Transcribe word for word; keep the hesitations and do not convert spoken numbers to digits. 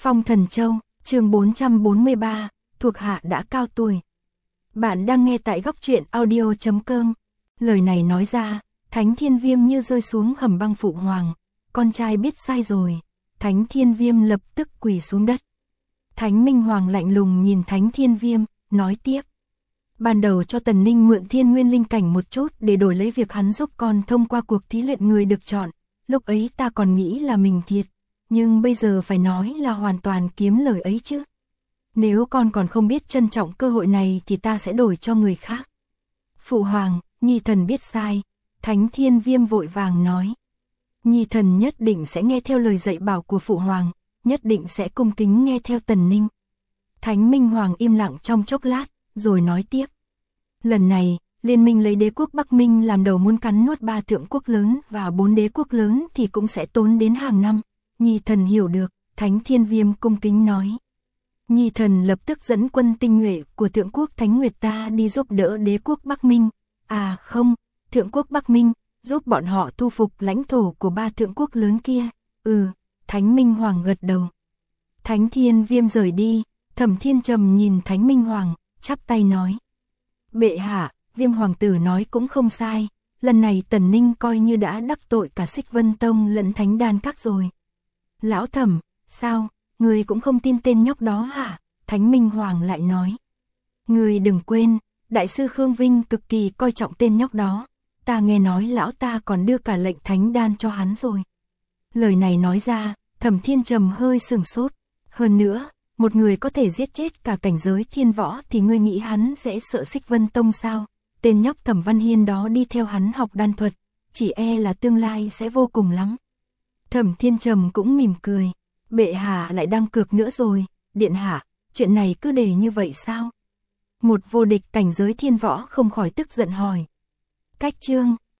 Phong Thần Châu, chương bốn trăm bốn mươi ba, thuộc hạ đã cao tuổi. Bạn đang nghe tại góc truyện audio chấm com. Lời này nói ra, Thánh Thiên Viêm như rơi xuống hầm băng phụ hoàng, con trai biết sai rồi. Thánh Thiên Viêm lập tức quỳ xuống đất. Thánh Minh Hoàng lạnh lùng nhìn Thánh Thiên Viêm, nói tiếp. Ban đầu cho Tần Ninh mượn Thiên Nguyên Linh Cảnh một chút để đổi lấy việc hắn giúp con thông qua cuộc thí luyện người được chọn, lúc ấy ta còn nghĩ là mình thiệt, nhưng bây giờ phải nói là hoàn toàn kiếm lời ấy chứ. Nếu con còn không biết trân trọng cơ hội này thì ta sẽ đổi cho người khác. Phụ hoàng, Nhi thần biết sai, Thánh Thiên Viêm vội vàng nói. Nhi thần nhất định sẽ nghe theo lời dạy bảo của phụ hoàng, nhất định sẽ cung kính nghe theo Tần Ninh. Thánh Minh Hoàng im lặng trong chốc lát, rồi nói tiếp. Lần này, liên minh lấy đế quốc Bắc Minh làm đầu muốn cắn nuốt ba thượng quốc lớn và bốn đế quốc lớn thì cũng sẽ tốn đến hàng năm. Nhi thần hiểu được, Thánh Thiên Viêm cung kính nói. Nhi thần lập tức dẫn quân tinh nhuệ của thượng quốc Thánh Nguyệt ta đi giúp đỡ đế quốc Bắc Minh. À không, thượng quốc Bắc Minh, giúp bọn họ thu phục lãnh thổ của ba thượng quốc lớn kia. Ừ, Thánh Minh Hoàng gật đầu. Thánh Thiên Viêm rời đi, Thẩm Thiên Trầm nhìn Thánh Minh Hoàng, chắp tay nói. Bệ hạ, Viêm Hoàng tử nói cũng không sai, lần này Tần Ninh coi như đã đắc tội cả Xích Vân Tông lẫn Thánh Đan Các rồi. Lão Thẩm, sao, người cũng không tin tên nhóc đó hả? Thánh Minh Hoàng lại nói. Người đừng quên, Đại sư Khương Vinh cực kỳ coi trọng tên nhóc đó, ta nghe nói lão ta còn đưa cả lệnh Thánh Đan cho hắn rồi. Lời này nói ra, Thẩm Thiên Trầm hơi sừng sốt, hơn nữa, một người có thể giết chết cả cảnh giới thiên võ thì ngươi nghĩ hắn sẽ sợ Xích Vân Tông sao? Tên nhóc Thẩm Văn Hiên đó đi theo hắn học đan thuật, chỉ e là tương lai sẽ vô cùng lắm. Thẩm Thiên Trầm cũng mỉm cười, bệ hạ lại đang cược nữa rồi, điện hạ, chuyện này cứ để như vậy sao? Một vô địch cảnh giới thiên võ không khỏi tức giận hỏi. Cách chương